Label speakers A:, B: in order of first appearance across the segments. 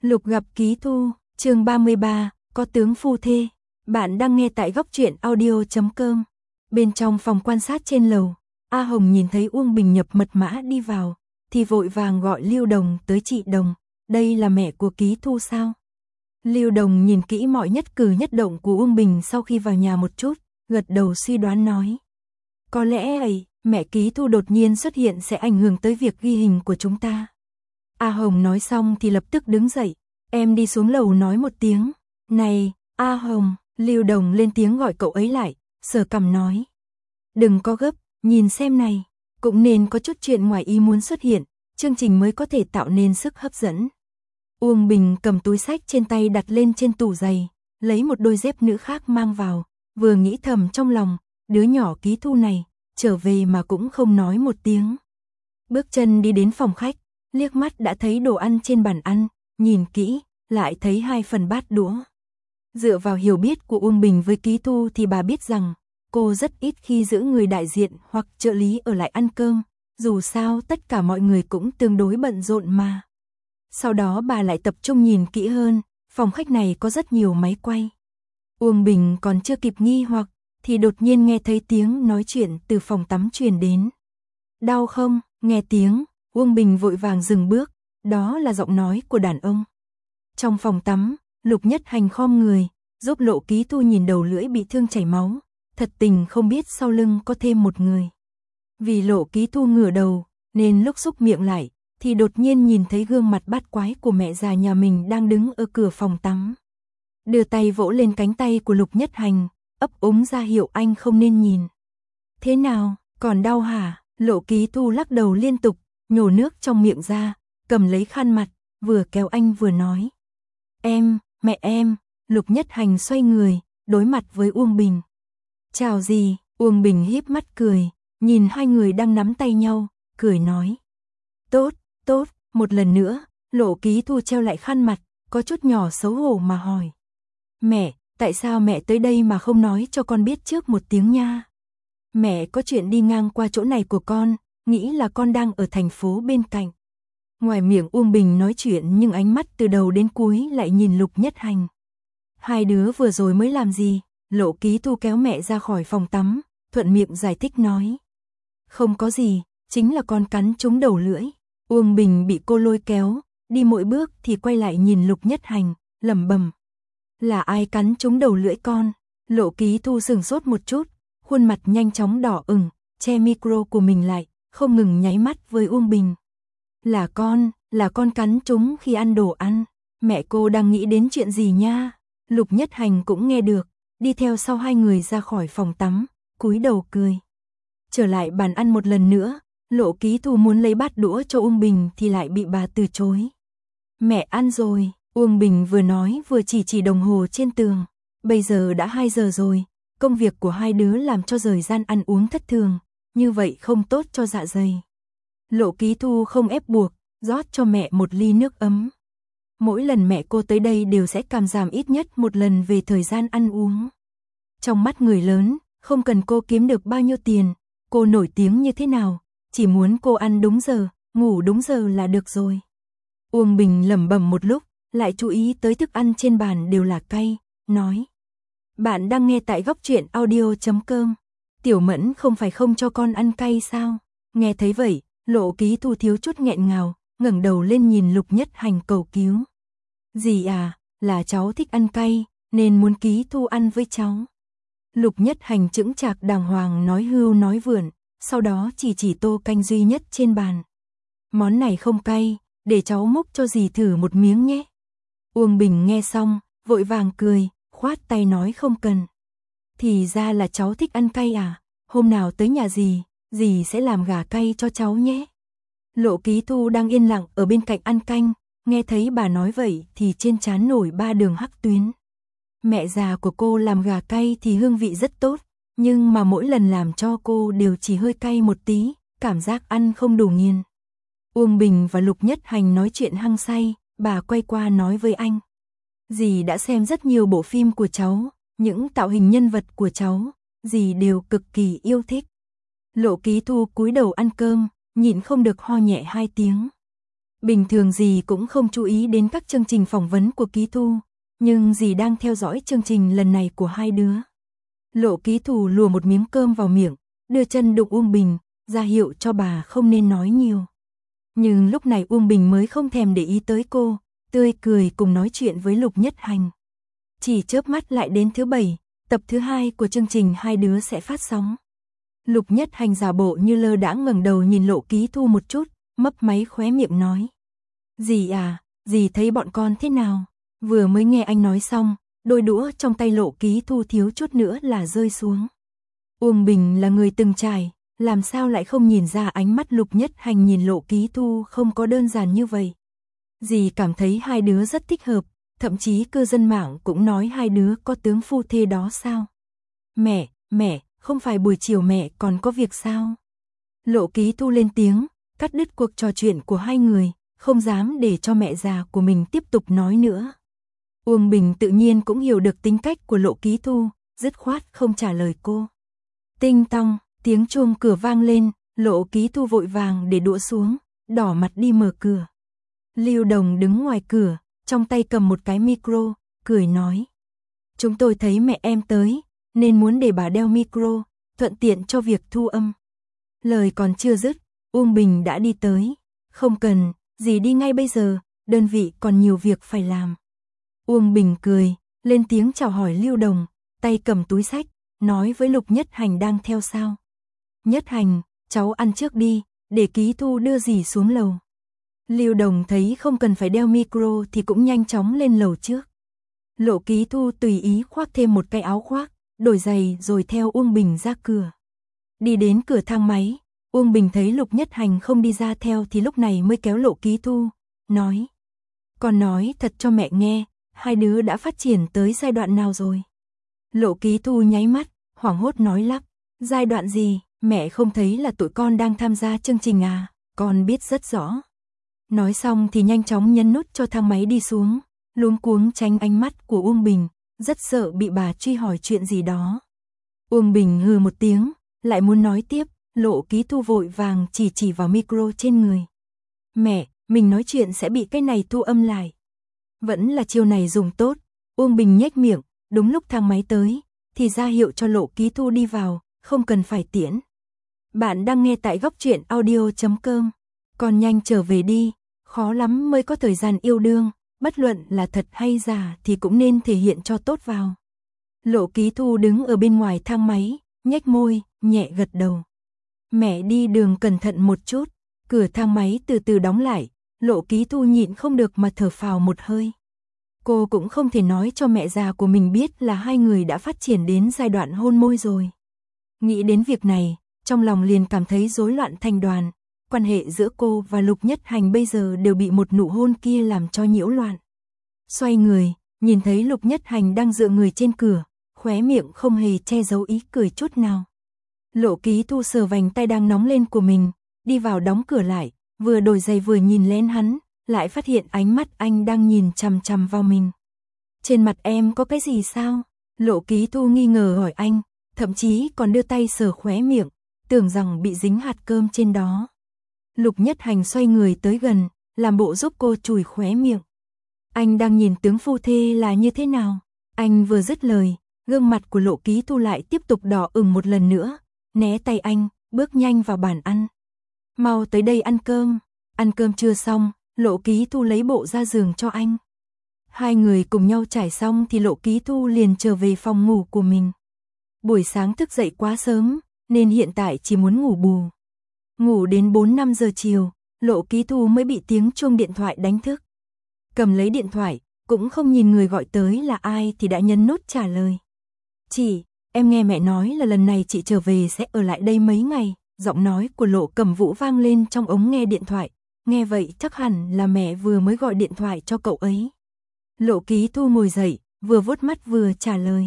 A: Lục gặp Ký Thu, chương 33, có tướng phu thê. Bạn đang nghe tại góc truyện audio.com. Bên trong phòng quan sát trên lầu, A Hồng nhìn thấy Uông Bình nhập mật mã đi vào, thì vội vàng gọi Lưu Đồng tới. Chị Đồng, đây là mẹ của Ký Thu sao? Lưu Đồng nhìn kỹ mọi nhất cử nhất động của Uông Bình sau khi vào nhà một chút, gật đầu suy đoán nói. Có lẽ ấy, mẹ Ký Thu đột nhiên xuất hiện sẽ ảnh hưởng tới việc ghi hình của chúng ta. A Hồng nói xong thì lập tức đứng dậy, em đi xuống lầu nói một tiếng. Này, A Hồng, Lưu Đồng lên tiếng gọi cậu ấy lại, sờ cằm nói. Đừng có gấp, nhìn xem này, cũng nên có chút chuyện ngoài ý muốn xuất hiện, chương trình mới có thể tạo nên sức hấp dẫn. Uông Bình cầm túi xách trên tay đặt lên trên tủ giày, lấy một đôi dép nữ khác mang vào, vừa nghĩ thầm trong lòng, đứa nhỏ Ký Thu này, trở về mà cũng không nói một tiếng. Bước chân đi đến phòng khách, liếc mắt đã thấy đồ ăn trên bàn ăn, nhìn kỹ, lại thấy 2 phần bát đũa. Dựa vào hiểu biết của Uông Bình với Ký Thu thì bà biết rằng, cô rất ít khi giữ người đại diện hoặc trợ lý ở lại ăn cơm, dù sao tất cả mọi người cũng tương đối bận rộn mà. Sau đó bà lại tập trung nhìn kỹ hơn, phòng khách này có rất nhiều máy quay. Uông Bình còn chưa kịp nghi hoặc, thì đột nhiên nghe thấy tiếng nói chuyện từ phòng tắm truyền đến. Đau không? Nghe tiếng, Uông Bình vội vàng dừng bước, đó là giọng nói của đàn ông. Trong phòng tắm, Lục Nhất Hành khom người, giúp Lộ Ký Thu nhìn đầu lưỡi bị thương chảy máu, thật tình không biết sau lưng có thêm một người. Vì Lộ Ký Thu ngửa đầu, nên lúc xúc miệng lại, thì đột nhiên nhìn thấy gương mặt bát quái của mẹ già nhà mình đang đứng ở cửa phòng tắm. Đưa tay vỗ lên cánh tay của Lục Nhất Hành, ấp úng ra hiệu anh không nên nhìn. Thế nào, còn đau hả? Lộ Ký Thu lắc đầu liên tục, nhổ nước trong miệng ra, cầm lấy khăn mặt, vừa kéo anh vừa nói. Mẹ em, Lục Nhất Hành xoay người, đối mặt với Uông Bình. Chào gì? Uông Bình híp mắt cười, nhìn hai người đang nắm tay nhau, cười nói. Tốt, một lần nữa, Lộ Ký Thu treo lại khăn mặt, có chút nhỏ xấu hổ mà hỏi. Mẹ, tại sao mẹ tới đây mà không nói cho con biết trước một tiếng nha? Mẹ có chuyện đi ngang qua chỗ này của con, nghĩ là con đang ở thành phố bên cạnh. Ngoài miệng Uông Bình nói chuyện nhưng ánh mắt từ đầu đến cuối lại nhìn Lục Nhất Hành. Hai đứa vừa rồi mới làm gì? Lộ Ký Thu kéo mẹ ra khỏi phòng tắm, thuận miệng giải thích nói. Không có gì, chính là con cắn trúng đầu lưỡi. Uông Bình bị cô lôi kéo, đi mỗi bước thì quay lại nhìn Lục Nhất Hành, lẩm bẩm. Là ai cắn trúng đầu lưỡi con? Lộ Ký Thu sửng sốt một chút, khuôn mặt nhanh chóng đỏ ửng, che micro của mình lại, không ngừng nháy mắt với Uông Bình. Là con cắn trúng khi ăn đồ ăn. Mẹ cô đang nghĩ đến chuyện gì nha? Lục Nhất Hành cũng nghe được, đi theo sau hai người ra khỏi phòng tắm, cúi đầu cười. Trở lại bàn ăn một lần nữa, Lộ Ký Thu muốn lấy bát đũa cho Uông Bình thì lại bị bà từ chối. Mẹ ăn rồi, Uông Bình vừa nói vừa chỉ đồng hồ trên tường. Bây giờ đã 2 giờ rồi, công việc của hai đứa làm cho thời gian ăn uống thất thường, như vậy không tốt cho dạ dày. Lộ Ký Thu không ép buộc, rót cho mẹ một ly nước ấm. Mỗi lần mẹ cô tới đây đều sẽ càm giảm ít nhất một lần về thời gian ăn uống. Trong mắt người lớn, không cần cô kiếm được bao nhiêu tiền, cô nổi tiếng như thế nào, chỉ muốn cô ăn đúng giờ, ngủ đúng giờ là được rồi. Uông Bình lẩm bẩm một lúc, lại chú ý tới thức ăn trên bàn đều là cay, nói. Bạn đang nghe tại góc truyện audio.com. Tiểu Mẫn không phải không cho con ăn cay sao? Nghe thấy vậy, Lộ Ký Thu thiếu chút nghẹn ngào, ngẩng đầu lên nhìn Lục Nhất Hành cầu cứu. Dì à, là cháu thích ăn cay, nên muốn Ký Thu ăn với cháu. Lục Nhất Hành chững chạc đàng hoàng nói hưu nói vượn, sau đó chỉ tô canh duy nhất trên bàn. Món này không cay, để cháu múc cho dì thử một miếng nhé. Uông Bình nghe xong, vội vàng cười, khoát tay nói không cần. Thì ra là cháu thích ăn cay à, hôm nào tới nhà dì sẽ làm gà cay cho cháu nhé. Lộ Ký Thu đang yên lặng ở bên cạnh ăn canh, nghe thấy bà nói vậy thì trên trán nổi 3 đường hắc tuyến. Mẹ già của cô làm gà cay thì hương vị rất tốt, nhưng mà mỗi lần làm cho cô đều chỉ hơi cay một tí, cảm giác ăn không đủ nghiền. Uông Bình và Lục Nhất Hành nói chuyện hăng say, bà quay qua nói với anh. Dì đã xem rất nhiều bộ phim của cháu, những tạo hình nhân vật của cháu, dì đều cực kỳ yêu thích. Lộ Ký Thu cúi đầu ăn cơm, nhịn không được ho nhẹ 2 tiếng. Bình thường dì cũng không chú ý đến các chương trình phỏng vấn của Ký Thu, nhưng dì đang theo dõi chương trình lần này của hai đứa. Lộ Ký Thu lùa một miếng cơm vào miệng, đưa chân đụng Uông Bình, ra hiệu cho bà không nên nói nhiều. Nhưng lúc này Uông Bình mới không thèm để ý tới cô, tươi cười cùng nói chuyện với Lục Nhất Hành. Chỉ chớp mắt lại đến thứ 7, tập thứ 2 của chương trình hai đứa sẽ phát sóng. Lục Nhất Hành giả bộ như lơ đãng ngẩng đầu nhìn Lộ Ký Thu một chút, mấp máy khóe miệng nói. Dì à, dì thấy bọn con thế nào? Vừa mới nghe anh nói xong, đôi đũa trong tay Lộ Ký Thu thiếu chút nữa là rơi xuống. Uông Bình là người từng trải, làm sao lại không nhìn ra ánh mắt Lục Nhất Hành nhìn Lộ Ký Thu không có đơn giản như vậy. Dì cảm thấy hai đứa rất thích hợp, thậm chí cư dân mạng cũng nói hai đứa có tướng phu thê đó sao. Mẹ, không phải buổi chiều mẹ còn có việc sao? Lộ Ký Thu lên tiếng, cắt đứt cuộc trò chuyện của hai người, không dám để cho mẹ già của mình tiếp tục nói nữa. Uông Bình tự nhiên cũng hiểu được tính cách của Lộ Ký Thu, dứt khoát không trả lời cô. Tinh tong, tiếng chuông cửa vang lên, Lộ Ký Thu vội vàng để đũa xuống, đỏ mặt đi mở cửa. Lưu Đồng đứng ngoài cửa, trong tay cầm một cái micro, cười nói. Chúng tôi thấy mẹ em tới, nên muốn để bà đeo micro, thuận tiện cho việc thu âm. Lời còn chưa dứt, Uông Bình đã đi tới. Không cần, dì đi ngay bây giờ, đơn vị còn nhiều việc phải làm. Uông Bình cười, lên tiếng chào hỏi Lưu Đồng, tay cầm túi xách, nói với Lục Nhất Hành đang theo sau. Nhất Hành, cháu ăn trước đi, để Ký Thu đưa dì xuống lầu. Lưu Đồng thấy không cần phải đeo micro thì cũng nhanh chóng lên lầu trước. Lộ Ký Thu tùy ý khoác thêm một cái áo khoác, đổi giày rồi theo Uông Bình ra cửa. Đi đến cửa thang máy, Uông Bình thấy Lục Nhất Hành không đi ra theo thì lúc này mới kéo Lộ Ký Thu, nói. Con nói thật cho mẹ nghe, hai đứa đã phát triển tới giai đoạn nào rồi? Lộ Ký Thu nháy mắt, hoảng hốt nói lắp. Giai đoạn gì, mẹ không thấy là tụi con đang tham gia chương trình à, con biết rất rõ. Nói xong thì nhanh chóng nhấn nút cho thang máy đi xuống, luống cuống tránh ánh mắt của Uông Bình, rất sợ bị bà truy hỏi chuyện gì đó. Uông Bình hừ một tiếng, lại muốn nói tiếp, Lộ Ký Thu vội vàng chỉ vào micro trên người. Mẹ, mình nói chuyện sẽ bị cái này thu âm lại. Vẫn là chiêu này dùng tốt, Uông Bình nhếch miệng, đúng lúc thang máy tới, thì ra hiệu cho Lộ Ký Thu đi vào, không cần phải tiễn. Bạn đang nghe tại góc truyện audio.com. Con nhanh trở về đi, khó lắm mới có thời gian yêu đương, bất luận là thật hay giả thì cũng nên thể hiện cho tốt vào. Lộ Ký Thu đứng ở bên ngoài thang máy, nhếch môi, nhẹ gật đầu. Mẹ đi đường cẩn thận một chút, cửa thang máy từ từ đóng lại, Lộ Ký Thu nhịn không được mà thở phào một hơi. Cô cũng không thể nói cho mẹ già của mình biết là hai người đã phát triển đến giai đoạn hôn môi rồi. Nghĩ đến việc này, trong lòng liền cảm thấy rối loạn thành đoàn. Quan hệ giữa cô và Lục Nhất Hành bây giờ đều bị một nụ hôn kia làm cho nhiễu loạn. Xoay người, nhìn thấy Lục Nhất Hành đang dựa người trên cửa, khóe miệng không hề che giấu ý cười chút nào. Lộ Ký Thu sờ vành tay đang nóng lên của mình, đi vào đóng cửa lại, vừa đổi giày vừa nhìn lén hắn, lại phát hiện ánh mắt anh đang nhìn chằm chằm vào mình. Trên mặt em có cái gì sao? Lộ Ký Thu nghi ngờ hỏi anh, thậm chí còn đưa tay sờ khóe miệng, tưởng rằng bị dính hạt cơm trên đó. Lục Nhất Hành xoay người tới gần, làm bộ giúp cô chùi khóe miệng. Anh đang nhìn tướng phu thê là như thế nào? Anh vừa dứt lời, gương mặt của Lộ Ký Thu lại tiếp tục đỏ ửng một lần nữa, né tay anh, bước nhanh vào bàn ăn. Mau tới đây ăn cơm. Ăn cơm chưa xong, Lộ Ký Thu lấy bộ ra giường cho anh. Hai người cùng nhau trải xong thì Lộ Ký Thu liền trở về phòng ngủ của mình. Buổi sáng thức dậy quá sớm, nên hiện tại chỉ muốn ngủ bù. Ngủ đến 4-5 giờ chiều, Lộ Ký Thu mới bị tiếng chuông điện thoại đánh thức. Cầm lấy điện thoại, cũng không nhìn người gọi tới là ai thì đã nhấn nút trả lời. Chị, em nghe mẹ nói là lần này chị trở về sẽ ở lại đây mấy ngày. Giọng nói của Lộ Cẩm Vũ vang lên trong ống nghe điện thoại. Nghe vậy chắc hẳn là mẹ vừa mới gọi điện thoại cho cậu ấy. Lộ Ký Thu ngồi dậy, vừa vuốt mắt vừa trả lời.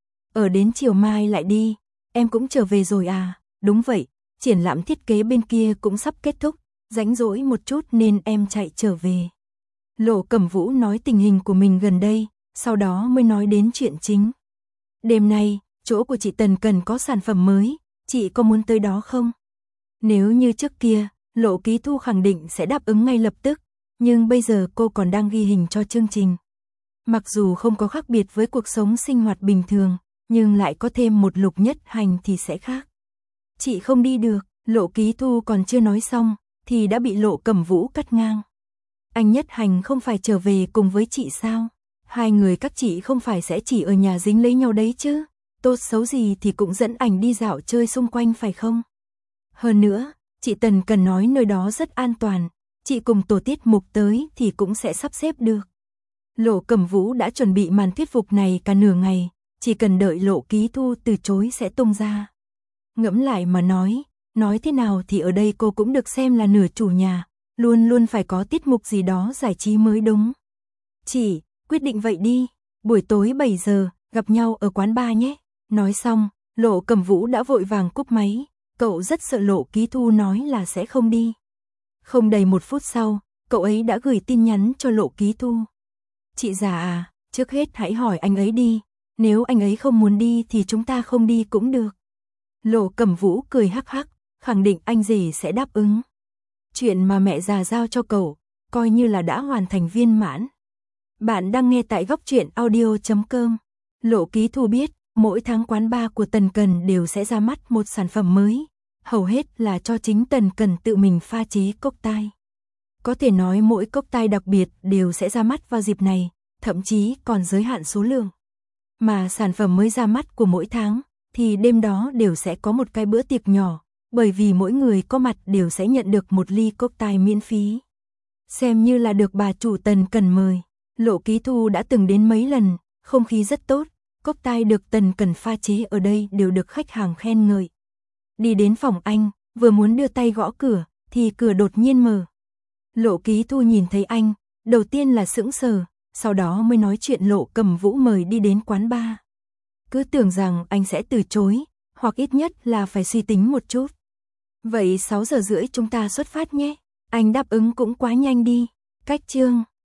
A: Ở đến chiều mai lại đi, em cũng trở về rồi à? Đúng vậy, triển lãm thiết kế bên kia cũng sắp kết thúc, rảnh rỗi một chút nên em chạy trở về. Lộ Cẩm Vũ nói tình hình của mình gần đây, sau đó mới nói đến chuyện chính. Đêm nay, chỗ của chị Tần cần có sản phẩm mới, chị có muốn tới đó không? Nếu như trước kia, Lộ Ký Thu khẳng định sẽ đáp ứng ngay lập tức, nhưng bây giờ cô còn đang ghi hình cho chương trình. Mặc dù không có khác biệt với cuộc sống sinh hoạt bình thường, nhưng lại có thêm một Lục Nhất Hành thì sẽ khác. Chị không đi được, Lộ Ký Thu còn chưa nói xong, thì đã bị Lộ Cẩm Vũ cắt ngang. Anh Nhất Hành không phải trở về cùng với chị sao? Hai người các chị không phải sẽ chỉ ở nhà dính lấy nhau đấy chứ? Tốt xấu gì thì cũng dẫn ảnh đi dạo chơi xung quanh phải không? Hơn nữa, chị Tần cần nói nơi đó rất an toàn, chị cùng tổ tiết mục tới thì cũng sẽ sắp xếp được. Lộ Cẩm Vũ đã chuẩn bị màn thuyết phục này cả nửa ngày, chỉ cần đợi Lộ Ký Thu từ chối sẽ tung ra. Ngẫm lại mà nói thế nào thì ở đây cô cũng được xem là nửa chủ nhà, luôn luôn phải có tiết mục gì đó giải trí mới đúng. Chị, quyết định vậy đi, buổi tối 7 giờ, gặp nhau ở quán bar nhé. Nói xong, Lộ Cẩm Vũ đã vội vàng cúp máy, cậu rất sợ Lộ Ký Thu nói là sẽ không đi. Không đầy 1 phút sau, cậu ấy đã gửi tin nhắn cho Lộ Ký Thu. Chị già à, trước hết hãy hỏi anh ấy đi, nếu anh ấy không muốn đi thì chúng ta không đi cũng được. Lộ Cẩm Vũ cười hắc hắc, khẳng định anh rể sẽ đáp ứng. Chuyện mà mẹ già giao cho cậu, coi như là đã hoàn thành viên mãn. Bạn đang nghe tại Góc Truyện Audio.com. Lộ Ký Thu biết, mỗi tháng quán bar của Tần Cần đều sẽ ra mắt một sản phẩm mới, hầu hết là cho chính Tần Cần tự mình pha chế cốc tai. Có thể nói mỗi cốc tai đặc biệt đều sẽ ra mắt vào dịp này, thậm chí còn giới hạn số lượng. Mà sản phẩm mới ra mắt của mỗi tháng, thì đêm đó đều sẽ có một cái bữa tiệc nhỏ, bởi vì mỗi người có mặt đều sẽ nhận được một ly cốc tai miễn phí. Xem như là được bà chủ Tần Cần mời. Lộ Ký Thu đã từng đến mấy lần, không khí rất tốt, cốc tai được Tần Cần pha chế ở đây đều được khách hàng khen ngợi. Đi đến phòng anh, vừa muốn đưa tay gõ cửa, thì cửa đột nhiên mở. Lộ Ký Thu nhìn thấy anh, đầu tiên là sững sờ, sau đó mới nói chuyện Lộ Cẩm Vũ mời đi đến quán bar. Cứ tưởng rằng anh sẽ từ chối, hoặc ít nhất là phải suy tính một chút. Vậy 6 giờ rưỡi chúng ta xuất phát nhé. Anh đáp ứng cũng quá nhanh đi. Cách chương